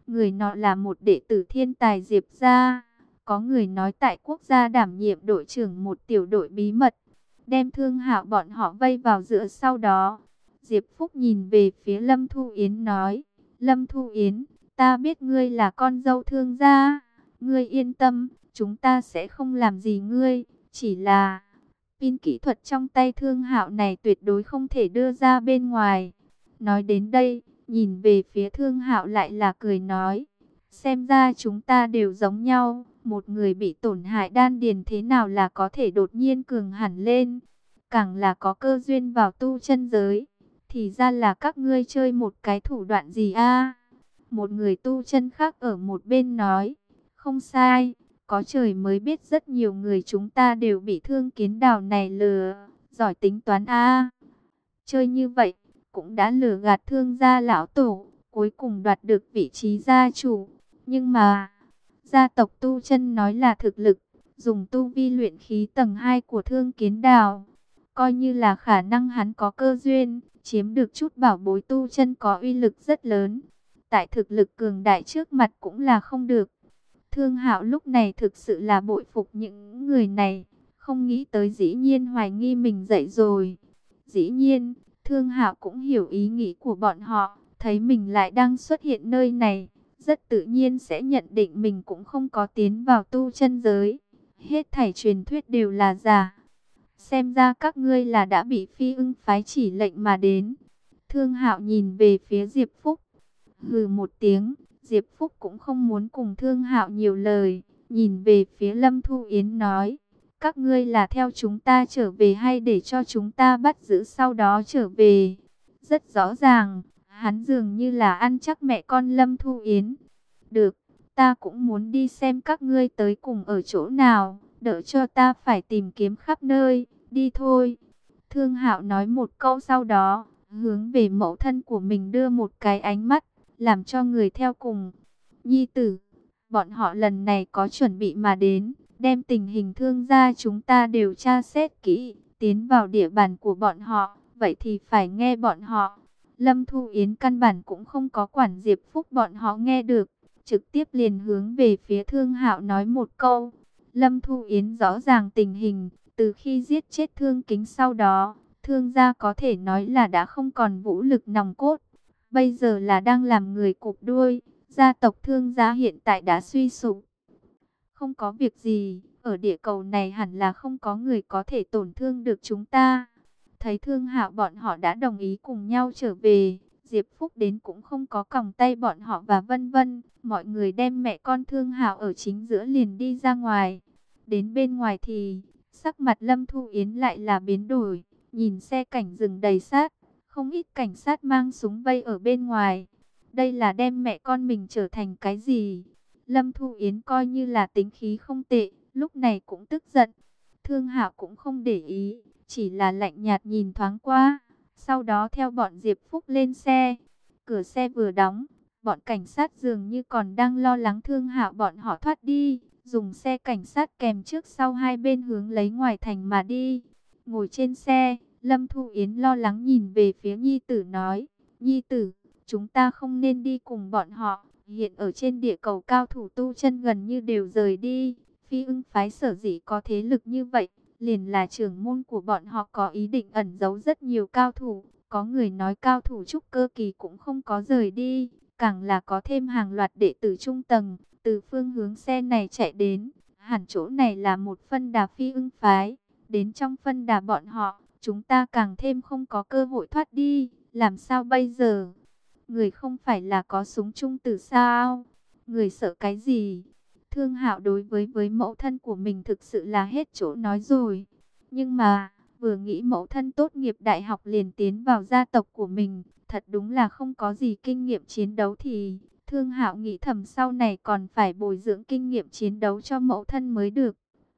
Người nọ là một đệ tử thiên tài Diệp gia. Có người nói tại quốc gia đảm nhiệm đội trưởng một tiểu đội bí mật, đem Thương Hạo bọn họ vây vào giữa. Sau đó, Diệp Phúc nhìn về phía Lâm Thu Yến nói, Lâm Thu Yến, ta biết ngươi là con dâu Thương gia, ngươi yên tâm, chúng ta sẽ không làm gì ngươi, chỉ là pin kỹ thuật trong tay Thương Hạo này tuyệt đối không thể đưa ra bên ngoài. Nói đến đây, nhìn về phía Thương Hạo lại là cười nói, xem ra chúng ta đều giống nhau, một người bị tổn hại đan điền thế nào là có thể đột nhiên cường hẳn lên, càng là có cơ duyên vào tu chân giới, thì ra là các ngươi chơi một cái thủ đoạn gì a? Một người tu chân khác ở một bên nói, không sai, có trời mới biết rất nhiều người chúng ta đều bị Thương Kiến Đào này lừa, giỏi tính toán a. Chơi như vậy, cũng đã lừa gạt Thương gia lão tổ, cuối cùng đoạt được vị trí gia chủ. Nhưng mà, gia tộc tu chân nói là thực lực, dùng tu vi luyện khí tầng 2 của Thương Kiến Đào, coi như là khả năng hắn có cơ duyên, chiếm được chút bảo bối tu chân có uy lực rất lớn. Tại thực lực cường đại trước mặt cũng là không được. Thương Hạo lúc này thực sự là bội phục những người này, không nghĩ tới dĩ nhiên hoài nghi mình dậy rồi. Dĩ nhiên, Thương Hạo cũng hiểu ý nghĩ của bọn họ, thấy mình lại đang xuất hiện nơi này, rất tự nhiên sẽ nhận định mình cũng không có tiến vào tu chân giới. Hết thảy truyền thuyết đều là giả. Xem ra các ngươi là đã bị Phi Ưng phái chỉ lệnh mà đến. Thương Hạo nhìn về phía Diệp Phúc, hừ một tiếng. Diệp Phúc cũng không muốn cùng Thương Hạo nhiều lời, nhìn về phía Lâm Thu Yến nói, các ngươi là theo chúng ta trở về hay để cho chúng ta bắt giữ sau đó trở về? Rất rõ ràng, hắn dường như là ăn chắc mẹ con Lâm Thu Yến. Được, ta cũng muốn đi xem các ngươi tới cùng ở chỗ nào, đỡ cho ta phải tìm kiếm khắp nơi, đi thôi. Thương Hạo nói một câu sau đó, hướng về mẫu thân của mình đưa một cái ánh mắt, làm cho người theo cùng. Nhi tử, bọn họ lần này có chuẩn bị mà đến, đem tình hình Thương gia chúng ta đều tra xét kỹ, tiến vào địa bàn của bọn họ, vậy thì phải nghe bọn họ. Lâm Thu Yến căn bản cũng không có quản Diệp Phúc bọn họ nghe được, trực tiếp liền hướng về phía Thương Hạo nói một câu. Lâm Thu Yến rõ ràng tình hình, từ khi giết chết Thương Kính sau đó, Thương gia có thể nói là đã không còn vũ lực nòng cốt, bây giờ là đang làm người cụp đuôi. Gia tộc Thương gia hiện tại đã suy sụp. Không có việc gì, ở địa cầu này hẳn là không có người có thể tổn thương được chúng ta. Thấy Thương Hạo bọn họ đã đồng ý cùng nhau trở về, Diệp Phúc đến cũng không có còng tay bọn họ và vân vân. Mọi người đem mẹ con Thương Hạo ở chính giữa liền đi ra ngoài. Đến bên ngoài thì, sắc mặt Lâm Thu Yến lại là biến đổi, nhìn xe cảnh dừng đầy sát, không ít cảnh sát mang súng vây ở bên ngoài. Đây là đem mẹ con mình trở thành cái gì? Lâm Thu Yến coi như là tính khí không tệ, lúc này cũng tức giận. Thương Hạo cũng không để ý, chỉ là lạnh nhạt nhìn thoáng qua, sau đó theo bọn Diệp Phúc lên xe. Cửa xe vừa đóng, bọn cảnh sát dường như còn đang lo lắng Thương Hạo bọn họ thoát đi, dùng xe cảnh sát kèm trước sau hai bên hướng lấy ngoài thành mà đi. Ngồi trên xe, Lâm Thu Yến lo lắng nhìn về phía nhi tử nói, nhi tử, chúng ta không nên đi cùng bọn họ. Hiện ở trên địa cầu cao thủ tu chân gần như đều rời đi. Phi Ưng phái sở dĩ có thế lực như vậy, liền là trưởng môn của bọn họ có ý định ẩn giấu rất nhiều cao thủ. Có người nói cao thủ trúc cơ kỳ cũng không có rời đi, càng là có thêm hàng loạt đệ tử trung tầng, từ phương hướng xe này chạy đến. Hẳn chỗ này là một phân đà Phi Ưng phái, đến trong phân đà bọn họ, chúng ta càng thêm không có cơ hội thoát đi, làm sao bây giờ? Người không phải là có súng trung tử sao? Người sợ cái gì? Thương Hạo đối với mẫu thân của mình thực sự là hết chỗ nói rồi. Nhưng mà, vừa nghĩ mẫu thân tốt nghiệp đại học liền tiến vào gia tộc của mình, thật đúng là không có gì kinh nghiệm chiến đấu thì, Thương Hạo nghĩ thầm sau này còn phải bồi dưỡng kinh nghiệm chiến đấu cho mẫu thân mới được.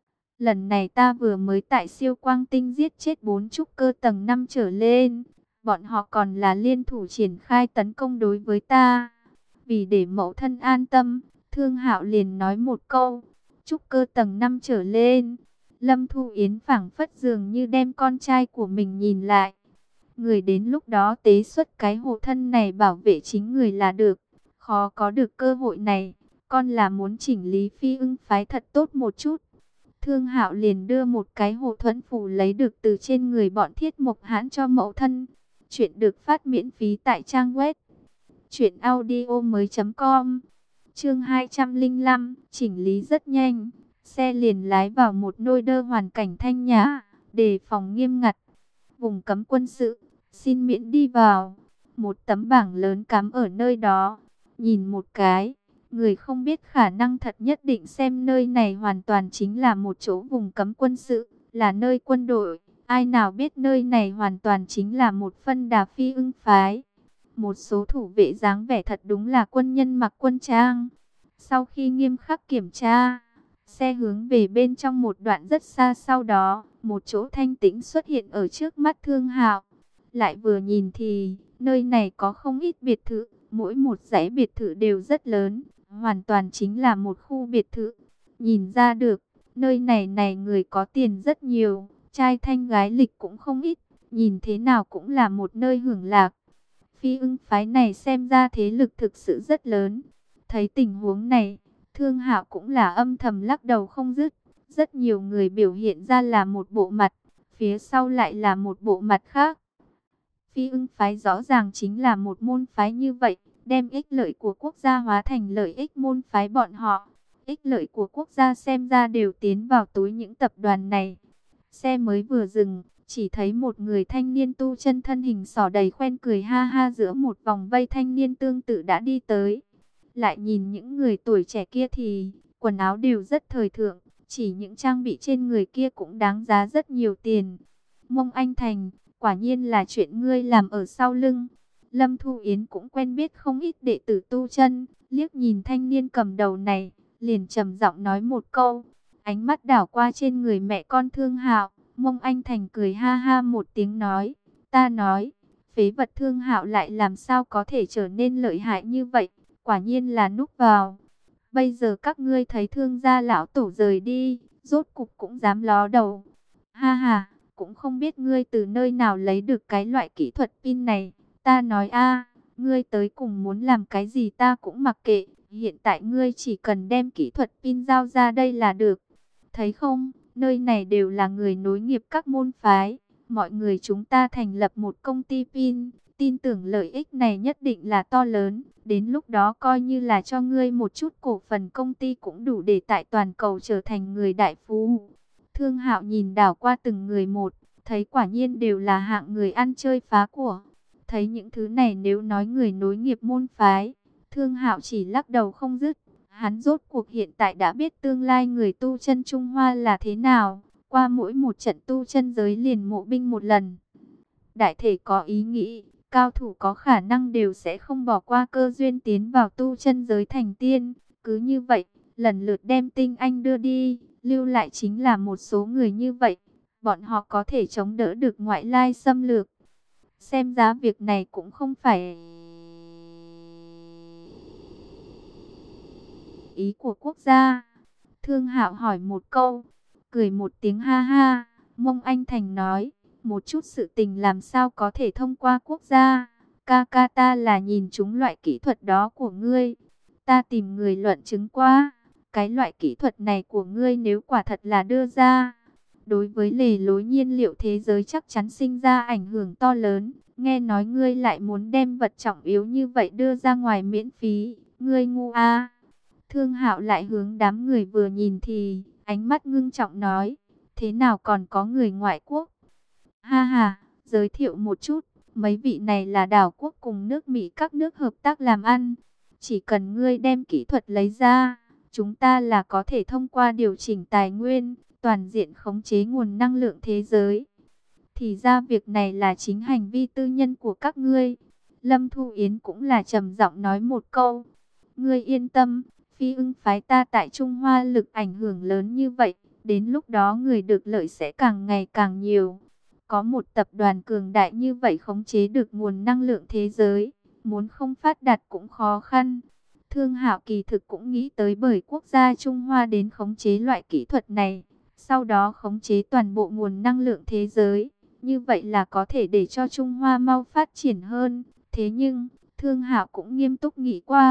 Lần này ta vừa mới tại siêu quang tinh giết chết 4 trúc cơ tầng 5 trở lên. Bọn họ còn là liên thủ triển khai tấn công đối với ta. Vì để mẫu thân an tâm, Thương Hạo liền nói một câu, trúc cơ tầng 5 trở lên. Lâm Thu Yến phảng phất dường như đem con trai của mình nhìn lại. Người đến lúc đó tế xuất cái hộ thân này bảo vệ chính người là được. khó có được cơ hội này. Con là muốn chỉnh lý Phi Ưng phái thật tốt một chút. Thương Hạo liền đưa một cái hộ thuẫn phù lấy được từ trên người bọn Thiết Mộc Hãn cho mẫu thân. Chuyện được phát miễn phí tại trang web truyệnaudiomoi.com. Chương 205, chỉnh lý rất nhanh, xe liền lái vào một nơi đơ hoàn cảnh thanh nhã, đề phòng nghiêm ngặt. Vùng cấm quân sự, xin miễn đi vào. Một tấm bảng lớn cắm ở nơi đó. Nhìn một cái, người không biết khả năng thật nhất định xem nơi này hoàn toàn chính là một chỗ vùng cấm quân sự, là nơi quân đội. Ai nào biết nơi này hoàn toàn chính là một phân đà Phi Ưng phái. Một số thủ vệ dáng vẻ thật đúng là quân nhân mặc quân trang. Sau khi nghiêm khắc kiểm tra, xe hướng về bên trong một đoạn rất xa, sau đó một chỗ thanh tĩnh xuất hiện ở trước mắt Thương Hạo. Lại vừa nhìn thì nơi này có không ít biệt thự, mỗi một dãy biệt thự đều rất lớn, hoàn toàn chính là một khu biệt thự. Nhìn ra được, nơi này người có tiền rất nhiều, trai thanh gái lịch cũng không ít, nhìn thế nào cũng là một nơi hưởng lạc. Phi Ưng phái này xem ra thế lực thực sự rất lớn. Thấy tình huống này, Thương Hạo cũng là âm thầm lắc đầu không dứt. Rất nhiều người biểu hiện ra là một bộ mặt, phía sau lại là một bộ mặt khác. Phi Ưng phái rõ ràng chính là một môn phái như vậy, đem ích lợi của quốc gia hóa thành lợi ích môn phái bọn họ. Ích lợi của quốc gia xem ra đều tiến vào túi những tập đoàn này. Xe mới vừa dừng, chỉ thấy một người thanh niên tu chân thân hình sỏ đầy khoen cười ha ha giữa một vòng vây thanh niên tương tự đã đi tới. Lại nhìn những người tuổi trẻ kia thì quần áo đều rất thời thượng, chỉ những trang bị trên người kia cũng đáng giá rất nhiều tiền. Mông Anh Thành, quả nhiên là chuyện ngươi làm ở sau lưng. Lâm Thu Yến cũng quen biết không ít đệ tử tu chân, liếc nhìn thanh niên cầm đầu này, liền trầm giọng nói một câu. Ánh mắt đảo qua trên người mẹ con Thương Hạo, Mông Anh Thành cười ha ha một tiếng nói, ta nói, phế vật Thương Hạo lại làm sao có thể trở nên lợi hại như vậy, quả nhiên là núp vào. Bây giờ các ngươi thấy Thương gia lão tổ rời đi, rốt cục cũng dám ló đầu. Ha ha, cũng không biết ngươi từ nơi nào lấy được cái loại kỹ thuật pin này. Ta nói a, ngươi tới cùng muốn làm cái gì ta cũng mặc kệ, hiện tại ngươi chỉ cần đem kỹ thuật pin giao ra đây là được. Thấy không, nơi này đều là người nối nghiệp các môn phái, mọi người chúng ta thành lập một công ty pin, tin tưởng lợi ích này nhất định là to lớn, đến lúc đó coi như là cho ngươi một chút cổ phần công ty cũng đủ để tại toàn cầu trở thành người đại phú. Thương Hạo nhìn đảo qua từng người một, thấy quả nhiên đều là hạng người ăn chơi phá của. Thấy những thứ này nếu nói người nối nghiệp môn phái, Thương Hạo chỉ lắc đầu không dứt. Hắn rốt cuộc hiện tại đã biết tương lai người tu chân Trung Hoa là thế nào. Qua mỗi một trận tu chân giới liền mộ binh một lần. Đại thể có ý nghĩ, cao thủ có khả năng đều sẽ không bỏ qua cơ duyên tiến vào tu chân giới thành tiên. Cứ như vậy, lần lượt đem tinh anh đưa đi, lưu lại chính là một số người như vậy. Bọn họ có thể chống đỡ được ngoại lai xâm lược. Xem giá việc này cũng không phải ý của quốc gia. Thương Hạo hỏi một câu, cười một tiếng ha ha. Mông Anh Thành nói, một chút sự tình làm sao có thể thông qua quốc gia. Ca ca ta là nhìn chúng loại kỹ thuật đó của ngươi. Ta tìm người luận chứng qua, cái loại kỹ thuật này của ngươi nếu quả thật là đưa ra, đối với lề lối nhiên liệu thế giới chắc chắn sinh ra ảnh hưởng to lớn. Nghe nói ngươi lại muốn đem vật trọng yếu như vậy đưa ra ngoài miễn phí, ngươi ngu à. Thương Hạo lại hướng đám người vừa nhìn thì ánh mắt ngưng trọng nói, thế nào còn có người ngoại quốc? Ha ha, giới thiệu một chút, mấy vị này là đảo quốc cùng nước Mỹ các nước hợp tác làm ăn. Chỉ cần ngươi đem kỹ thuật lấy ra, chúng ta là có thể thông qua điều chỉnh tài nguyên, toàn diện khống chế nguồn năng lượng thế giới. Thì ra việc này là chính hành vi tư nhân của các ngươi. Lâm Thu Yến cũng là trầm giọng nói một câu. Ngươi yên tâm, Phi Ưng phái ta tại Trung Hoa lực ảnh hưởng lớn như vậy, đến lúc đó người được lợi sẽ càng ngày càng nhiều. Có một tập đoàn cường đại như vậy khống chế được nguồn năng lượng thế giới, muốn không phát đạt cũng khó khăn. Thương Hạo kỳ thực cũng nghĩ tới bởi quốc gia Trung Hoa đến khống chế loại kỹ thuật này, sau đó khống chế toàn bộ nguồn năng lượng thế giới. Như vậy là có thể để cho Trung Hoa mau phát triển hơn. Thế nhưng, Thương Hạo cũng nghiêm túc nghĩ qua,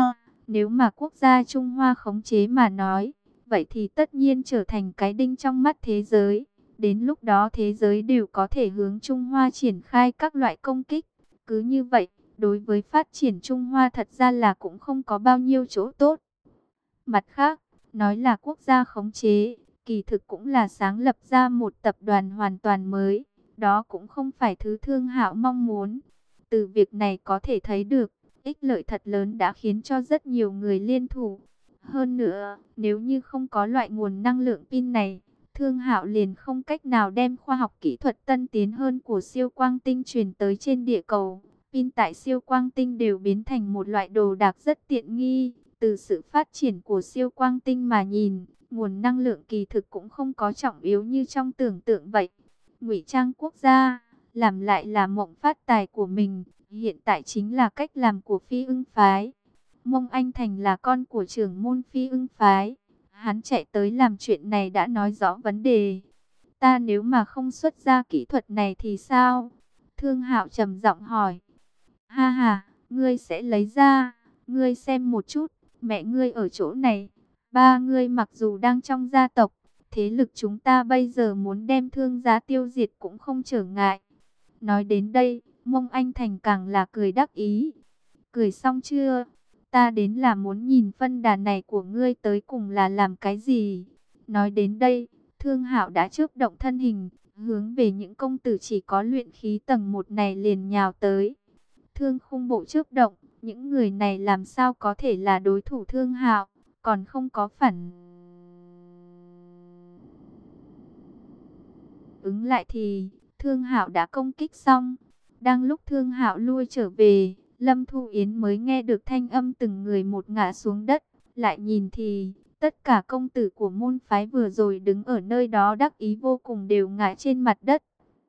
Nếu mà quốc gia Trung Hoa khống chế mà nói, vậy thì tất nhiên trở thành cái đinh trong mắt thế giới. Đến lúc đó thế giới đều có thể hướng Trung Hoa triển khai các loại công kích. Cứ như vậy, đối với phát triển Trung Hoa thật ra là cũng không có bao nhiêu chỗ tốt. Mặt khác, nói là quốc gia khống chế, kỳ thực cũng là sáng lập ra một tập đoàn hoàn toàn mới. Đó cũng không phải thứ Thương Hạo mong muốn. Từ việc này có thể thấy được, ích lợi thật lớn đã khiến cho rất nhiều người liên thủ. Hơn nữa, nếu như không có loại nguồn năng lượng pin này, Thương Hạo liền không cách nào đem khoa học kỹ thuật tân tiến hơn của siêu quang tinh truyền tới trên địa cầu. Pin tại siêu quang tinh đều biến thành một loại đồ đạc rất tiện nghi. Từ sự phát triển của siêu quang tinh mà nhìn, nguồn năng lượng kỳ thực cũng không có trọng yếu như trong tưởng tượng vậy. Ngụy trang quốc gia, làm lại là mộng phát tài của mình, hiện tại chính là cách làm của Phi Ưng phái. Mông Anh Thành là con của trưởng môn Phi Ưng phái. Hắn chạy tới làm chuyện này đã nói rõ vấn đề. Ta nếu mà không xuất ra kỹ thuật này thì sao? Thương Hạo trầm giọng hỏi. Ha ha, ngươi sẽ lấy ra, ngươi xem một chút, mẹ ngươi ở chỗ này, ba ngươi mặc dù đang trong gia tộc, thế lực chúng ta bây giờ muốn đem Thương gia tiêu diệt cũng không trở ngại. Nói đến đây, Mông Anh Thành càng là cười đắc ý. Cười xong chưa? Ta đến là muốn nhìn phân đàn này của ngươi tới cùng là làm cái gì? Nói đến đây, Thương Hạo đã chớp động thân hình, hướng về những công tử chỉ có luyện khí tầng 1 này liền nhào tới. Thương khung bộ chớp động, những người này làm sao có thể là đối thủ Thương Hạo, còn không có phản ứng lại thì Thương Hạo đã công kích xong. Đang lúc Thương Hạo lui trở về, Lâm Thu Yến mới nghe được thanh âm từng người một ngã xuống đất. Lại nhìn thì tất cả công tử của môn phái vừa rồi đứng ở nơi đó đắc ý vô cùng đều ngã trên mặt đất.